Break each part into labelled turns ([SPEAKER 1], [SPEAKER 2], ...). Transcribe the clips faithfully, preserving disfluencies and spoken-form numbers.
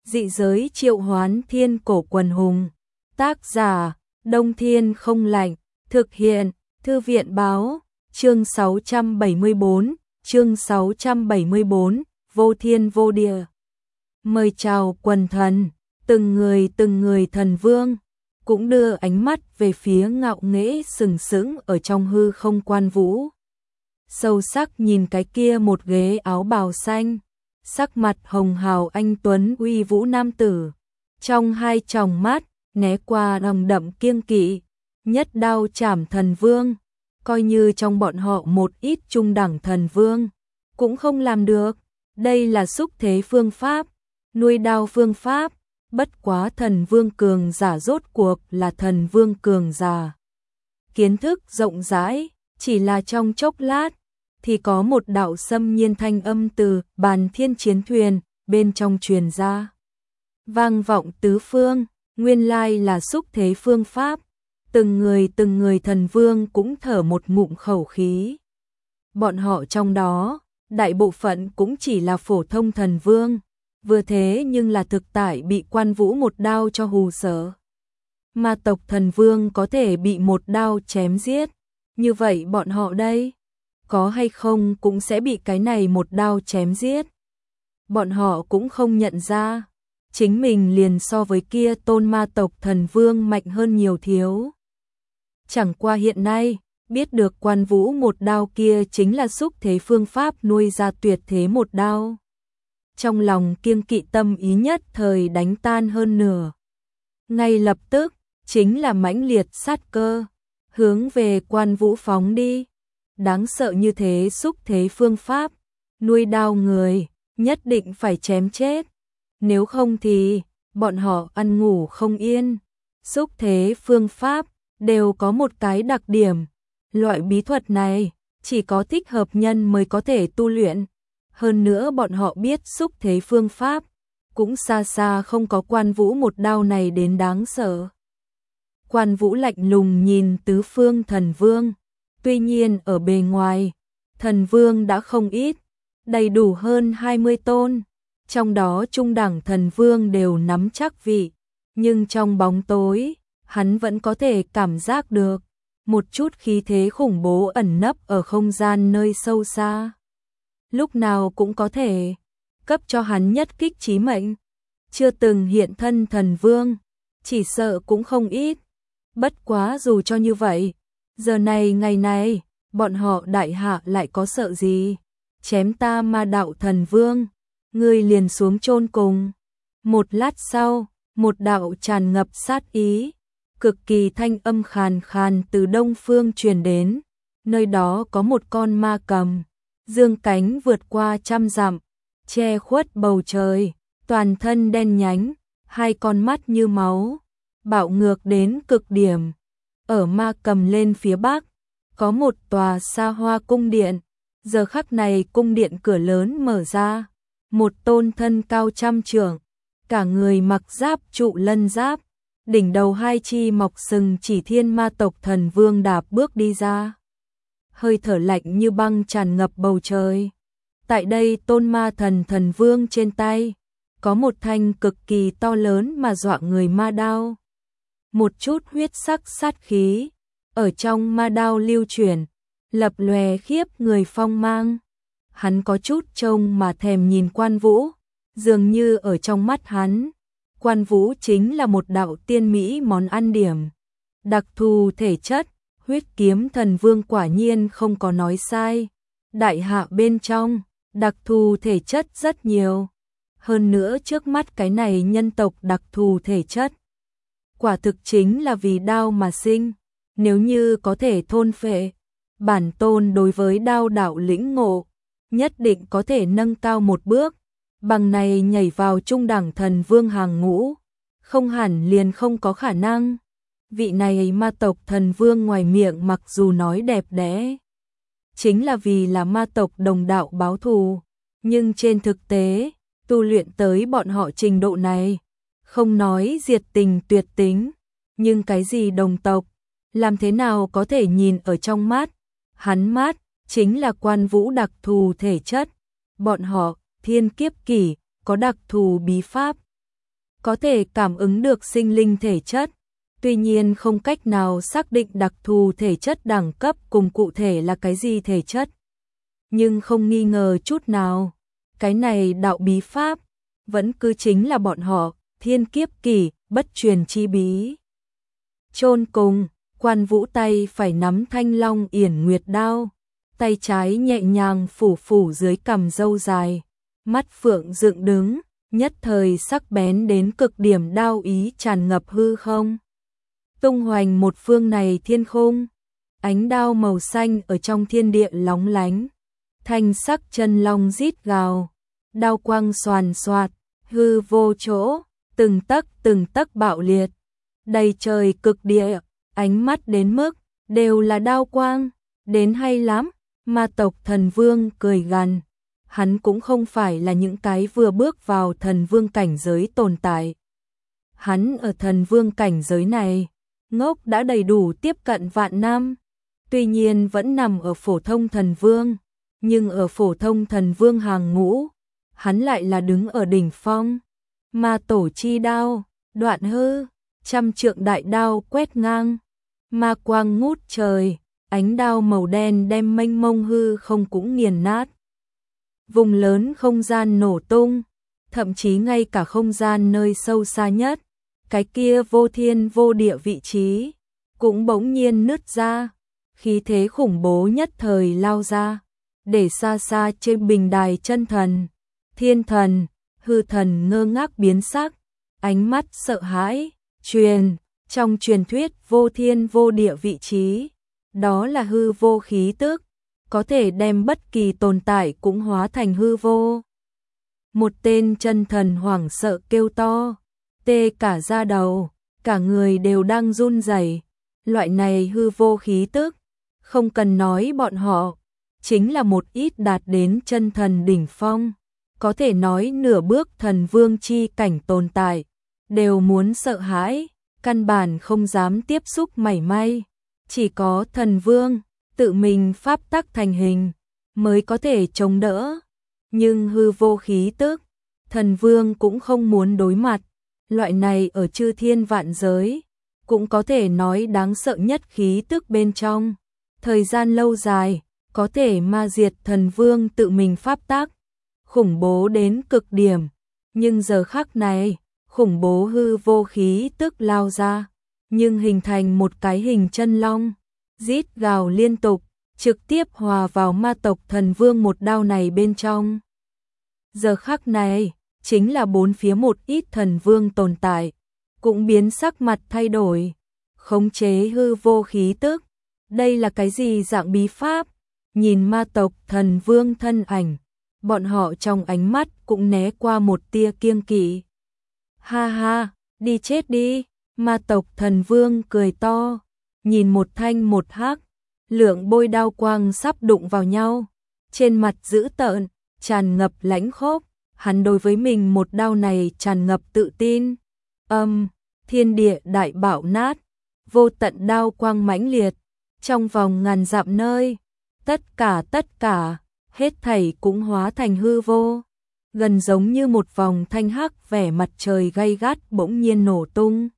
[SPEAKER 1] Dị giới triệu hoán thiên cổ quần hùng. Tác giả, Đông Thiên không lạnh. Thực hiện, Thư viện báo. Chương sáu trăm bảy mươi tư, chương sáu trăm bảy mươi tư, vô thiên vô địa. Mời chào quần thần, từng người từng người thần vương, cũng đưa ánh mắt về phía ngạo nghễ sừng sững ở trong hư không Quan Vũ. Sâu sắc nhìn cái kia một ghế áo bào xanh, sắc mặt hồng hào anh tuấn uy vũ nam tử, trong hai tròng mắt né qua nồng đậm kiêng kỵ, nhất đao chảm thần vương, coi như trong bọn họ một ít trung đẳng thần vương cũng không làm được. Đây là xúc thế phương pháp, nuôi đao phương pháp, bất quá thần vương cường giả rốt cuộc là thần vương cường giả. Kiến thức rộng rãi, chỉ là trong chốc lát thì có một đạo xâm nhiên thanh âm từ Bàn Thiên chiến thuyền bên trong truyền ra, vang vọng tứ phương. Nguyên lai là xúc thế phương pháp. Từng người từng người thần vương cũng thở một ngụm khẩu khí. Bọn họ trong đó, đại bộ phận cũng chỉ là phổ thông thần vương, vừa thế nhưng là thực tại bị Quan Vũ một đao cho hù sợ. Ma tộc thần vương có thể bị một đao chém giết, như vậy bọn họ đây, có hay không cũng sẽ bị cái này một đao chém giết. Bọn họ cũng không nhận ra, chính mình liền so với kia tôn ma tộc thần vương mạnh hơn nhiều thiếu. Chẳng qua hiện nay, biết được Quan Vũ một đao kia chính là xúc thế phương pháp nuôi ra tuyệt thế một đao. Trong lòng kiêng kỵ tâm ý nhất thời đánh tan hơn nửa. Ngay lập tức, chính là mãnh liệt sát cơ, hướng về Quan Vũ phóng đi. Đáng sợ như thế xúc thế phương pháp, nuôi đao người, nhất định phải chém chết. Nếu không thì, bọn họ ăn ngủ không yên. Xúc thế phương pháp đều có một cái đặc điểm, loại bí thuật này chỉ có thích hợp nhân mới có thể tu luyện. Hơn nữa bọn họ biết xúc thế phương pháp cũng xa xa không có Quan Vũ một đao này đến đáng sợ. Quan Vũ lạnh lùng nhìn tứ phương thần vương, tuy nhiên ở bề ngoài, thần vương đã không ít, đầy đủ hơn hai mươi tôn, trong đó trung đẳng thần vương đều nắm chắc vị, nhưng trong bóng tối, hắn vẫn có thể cảm giác được một chút khí thế khủng bố ẩn nấp ở không gian nơi sâu xa. Lúc nào cũng có thể cấp cho hắn nhất kích chí mệnh. Chưa từng hiện thân thần vương, chỉ sợ cũng không ít. Bất quá dù cho như vậy, giờ này ngày này, bọn họ đại hạ lại có sợ gì? Chém ta ma đạo thần vương, ngươi liền xuống chôn cùng. Một lát sau, một đạo tràn ngập sát ý, cực kỳ thanh âm khàn khàn từ đông phương truyền đến. Nơi đó có một con ma cầm, dương cánh vượt qua trăm dặm, che khuất bầu trời, toàn thân đen nhánh, hai con mắt như máu, bạo ngược đến cực điểm. Ở ma cầm lên phía bắc, có một tòa xa hoa cung điện. Giờ khắc này cung điện cửa lớn mở ra, một tôn thân cao trăm trượng, cả người mặc giáp trụ lân giáp, đỉnh đầu hai chi mọc sừng chỉ thiên ma tộc thần vương đạp bước đi ra. Hơi thở lạnh như băng tràn ngập bầu trời. Tại đây tôn ma thần thần vương trên tay, có một thanh cực kỳ to lớn mà dọa người ma đao. Một chút huyết sắc sát khí, ở trong ma đao lưu chuyển, lập lòe khiếp người phong mang. Hắn có chút trông mà thèm nhìn Quan Vũ, dường như ở trong mắt hắn, Quan Vũ chính là một đạo tiên mỹ món ăn điểm. Đặc thù thể chất, huyết kiếm thần vương quả nhiên không có nói sai. Đại hạ bên trong, đặc thù thể chất rất nhiều. Hơn nữa trước mắt cái này nhân tộc đặc thù thể chất, quả thực chính là vì đao mà sinh. Nếu như có thể thôn phệ, bản tôn đối với đao đạo lĩnh ngộ, nhất định có thể nâng cao một bước. Bằng này nhảy vào trung đẳng thần vương hàng ngũ, không hẳn liền không có khả năng. Vị này ma tộc thần vương ngoài miệng mặc dù nói đẹp đẽ, chính là vì là ma tộc đồng đạo báo thù, nhưng trên thực tế, tu luyện tới bọn họ trình độ này, không nói diệt tình tuyệt tính, nhưng cái gì đồng tộc, làm thế nào có thể nhìn ở trong mắt. Hắn mắt, chính là Quan Vũ đặc thù thể chất, bọn họ, thiên kiếp kỷ, có đặc thù bí pháp, có thể cảm ứng được sinh linh thể chất, tuy nhiên không cách nào xác định đặc thù thể chất đẳng cấp cùng cụ thể là cái gì thể chất. Nhưng không nghi ngờ chút nào, cái này đạo bí pháp vẫn cứ chính là bọn họ thiên kiếp kỳ bất truyền chi bí. Chôn cùng, Quan Vũ tay phải nắm thanh long yển nguyệt đao, tay trái nhẹ nhàng phủ phủ dưới cằm râu dài, mắt phượng dựng đứng, nhất thời sắc bén đến cực điểm, đao ý tràn ngập hư không. Tung hoành một phương này thiên khung, ánh đao màu xanh ở trong thiên địa lóng lánh, thanh sắc chân long rít gào, đao quang xoàn xoạt, hư vô chỗ, từng tấc từng tấc bạo liệt, đầy trời cực địa, ánh mắt đến mức đều là đao quang, đến hay lắm. Ma tộc thần vương cười gằn, hắn cũng không phải là những cái vừa bước vào thần vương cảnh giới tồn tại. Hắn ở thần vương cảnh giới này, ngốc đã đầy đủ tiếp cận vạn năm, tuy nhiên vẫn nằm ở phổ thông thần vương, nhưng ở phổ thông thần vương hàng ngũ, hắn lại là đứng ở đỉnh phong. Ma tổ chi đao, đoạn hư, trăm trượng đại đao quét ngang, ma quang ngút trời, ánh đao màu đen đem mênh mông hư không cũng nghiền nát. Vùng lớn không gian nổ tung, thậm chí ngay cả không gian nơi sâu xa nhất, cái kia vô thiên vô địa vị trí, cũng bỗng nhiên nứt ra, khí thế khủng bố nhất thời lao ra, để xa xa trên bình đài chân thần, thiên thần, hư thần ngơ ngác biến sắc, ánh mắt sợ hãi, truyền, trong truyền thuyết vô thiên vô địa vị trí, đó là hư vô khí tức, có thể đem bất kỳ tồn tại cũng hóa thành hư vô. Một tên chân thần hoảng sợ kêu to, tê cả da đầu, cả người đều đang run rẩy. Loại này hư vô khí tức, không cần nói bọn họ, chính là một ít đạt đến chân thần đỉnh phong, có thể nói nửa bước thần vương chi cảnh tồn tại, đều muốn sợ hãi, căn bản không dám tiếp xúc mảy may. Chỉ có thần vương tự mình pháp tắc thành hình mới có thể chống đỡ, nhưng hư vô khí tức, thần vương cũng không muốn đối mặt. Loại này ở chư thiên vạn giới cũng có thể nói đáng sợ nhất khí tức bên trong, thời gian lâu dài có thể ma diệt thần vương tự mình pháp tắc, khủng bố đến cực điểm. Nhưng giờ khắc này, khủng bố hư vô khí tức lao ra, nhưng hình thành một cái hình chân long, rít gào liên tục, trực tiếp hòa vào ma tộc thần vương một đao này bên trong. Giờ khắc này, chính là bốn phía một ít thần vương tồn tại, cũng biến sắc mặt thay đổi, khống chế hư vô khí tức. Đây là cái gì dạng bí pháp? Nhìn ma tộc thần vương thân ảnh, bọn họ trong ánh mắt cũng né qua một tia kiêng kỵ. Ha ha, đi chết đi, ma tộc thần vương cười to, nhìn một thanh một hắc, lượng bôi đao quang sắp đụng vào nhau, trên mặt dữ tợn, tràn ngập lãnh khốc, hắn đối với mình một đao này tràn ngập tự tin. Âm, thiên địa đại bạo nát, vô tận đao quang mãnh liệt, trong vòng ngàn dặm nơi, tất cả tất cả, hết thảy cũng hóa thành hư vô, gần giống như một vòng thanh hắc vẻ mặt trời gay gắt bỗng nhiên nổ tung.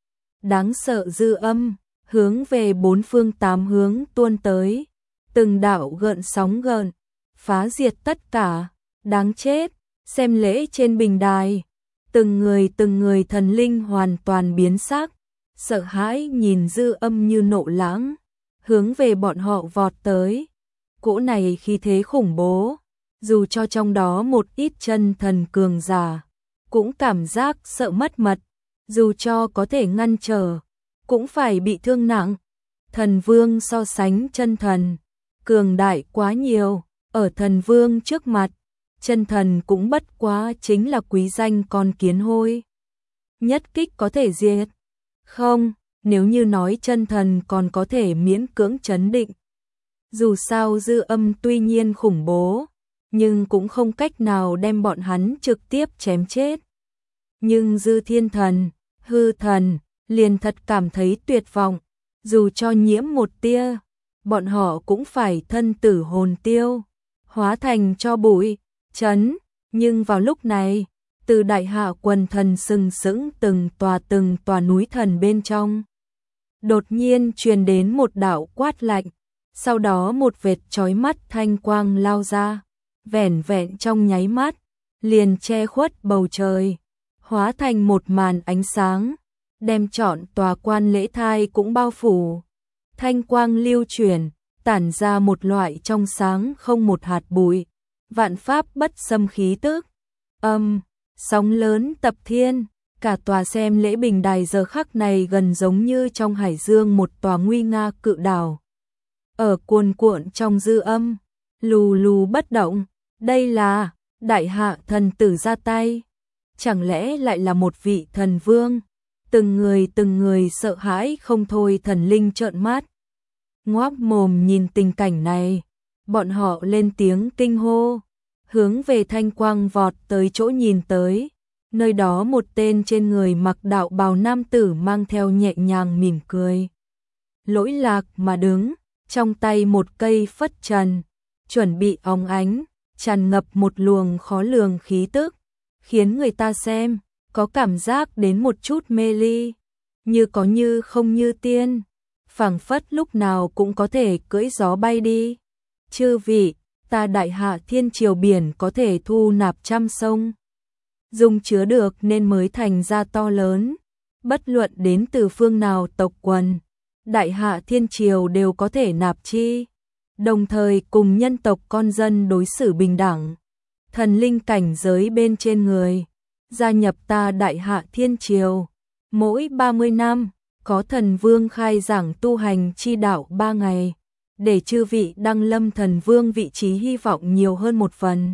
[SPEAKER 1] Đáng sợ dư âm, hướng về bốn phương tám hướng tuôn tới, từng đạo gợn sóng gợn, phá diệt tất cả, đáng chết, xem lễ trên bình đài, từng người từng người thần linh hoàn toàn biến sắc, sợ hãi nhìn dư âm như nộ lãng, hướng về bọn họ vọt tới. Cỗ này khí thế khủng bố, dù cho trong đó một ít chân thần cường giả, cũng cảm giác sợ mất mật, dù cho có thể ngăn trở, cũng phải bị thương nặng. Thần vương so sánh chân thần, cường đại quá nhiều, ở thần vương trước mặt, chân thần cũng bất quá chính là quý danh con kiến hôi. Nhất kích có thể diệt. Không, nếu như nói chân thần còn có thể miễn cưỡng trấn định. Dù sao dư âm tuy nhiên khủng bố, nhưng cũng không cách nào đem bọn hắn trực tiếp chém chết. Nhưng dư thiên thần, hư thần, liền thật cảm thấy tuyệt vọng, dù cho nhiễm một tia, bọn họ cũng phải thân tử hồn tiêu, hóa thành cho bụi, chấn. Nhưng vào lúc này, từ đại hạ quần thần sừng sững từng tòa từng tòa núi thần bên trong. Đột nhiên truyền đến một đạo quát lạnh, sau đó một vệt chói mắt thanh quang lao ra, vẻn vẹn trong nháy mắt, liền che khuất bầu trời, hóa thành một màn ánh sáng, đem trọn tòa quan lễ thai cũng bao phủ. Thanh quang lưu chuyển, tản ra một loại trong sáng không một hạt bụi, vạn pháp bất xâm khí tức. Âm, sóng lớn tập thiên, cả tòa xem lễ bình đài giờ khắc này gần giống như trong hải dương một tòa nguy nga cự đảo. Ở cuồn cuộn trong dư âm, lù lù bất động, đây là đại hạ thần tử ra tay. Chẳng lẽ lại là một vị thần vương? Từng người từng người sợ hãi không thôi, thần linh trợn mắt ngoác mồm nhìn tình cảnh này, bọn họ lên tiếng kinh hô, hướng về thanh quang vọt tới chỗ nhìn tới. Nơi đó một tên trên người mặc đạo bào nam tử mang theo nhẹ nhàng mỉm cười, lỗi lạc mà đứng, trong tay một cây phất trần, chuẩn bị óng ánh, tràn ngập một luồng khó lường khí tức, khiến người ta xem, có cảm giác đến một chút mê ly, như có như không như tiên, phảng phất lúc nào cũng có thể cưỡi gió bay đi. Chư vị, ta đại hạ thiên triều biển có thể thu nạp trăm sông, dùng chứa được nên mới thành ra to lớn, bất luận đến từ phương nào tộc quần, đại hạ thiên triều đều có thể nạp chi, đồng thời cùng nhân tộc con dân đối xử bình đẳng. Thần linh cảnh giới bên trên người, gia nhập ta đại hạ thiên triều, mỗi ba mươi năm, có thần vương khai giảng tu hành chi đạo ba ngày, để chư vị đăng lâm thần vương vị trí hy vọng nhiều hơn một phần.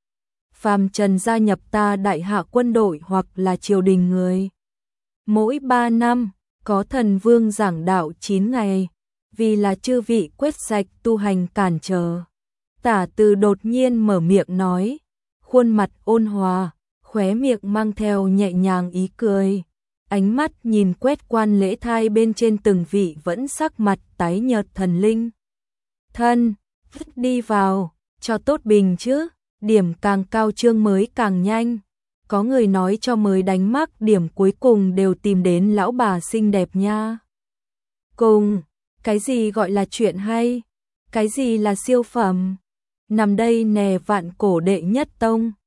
[SPEAKER 1] Phàm trần gia nhập ta đại hạ quân đội hoặc là triều đình người, mỗi ba năm, có thần vương giảng đạo chín ngày, vì là chư vị quét sạch tu hành cản trở. Tả Từ đột nhiên mở miệng nói, khuôn mặt ôn hòa, khóe miệng mang theo nhẹ nhàng ý cười, ánh mắt nhìn quét quan lễ thai bên trên từng vị vẫn sắc mặt tái nhợt thần linh. Thân, đi vào, cho tốt bình chứ, điểm càng cao chương mới càng nhanh. Có người nói cho mới đánh mắc điểm cuối cùng đều tìm đến lão bà xinh đẹp nha. Cùng, cái gì gọi là chuyện hay? Cái gì là siêu phẩm? Nằm đây nè vạn cổ đệ nhất tông,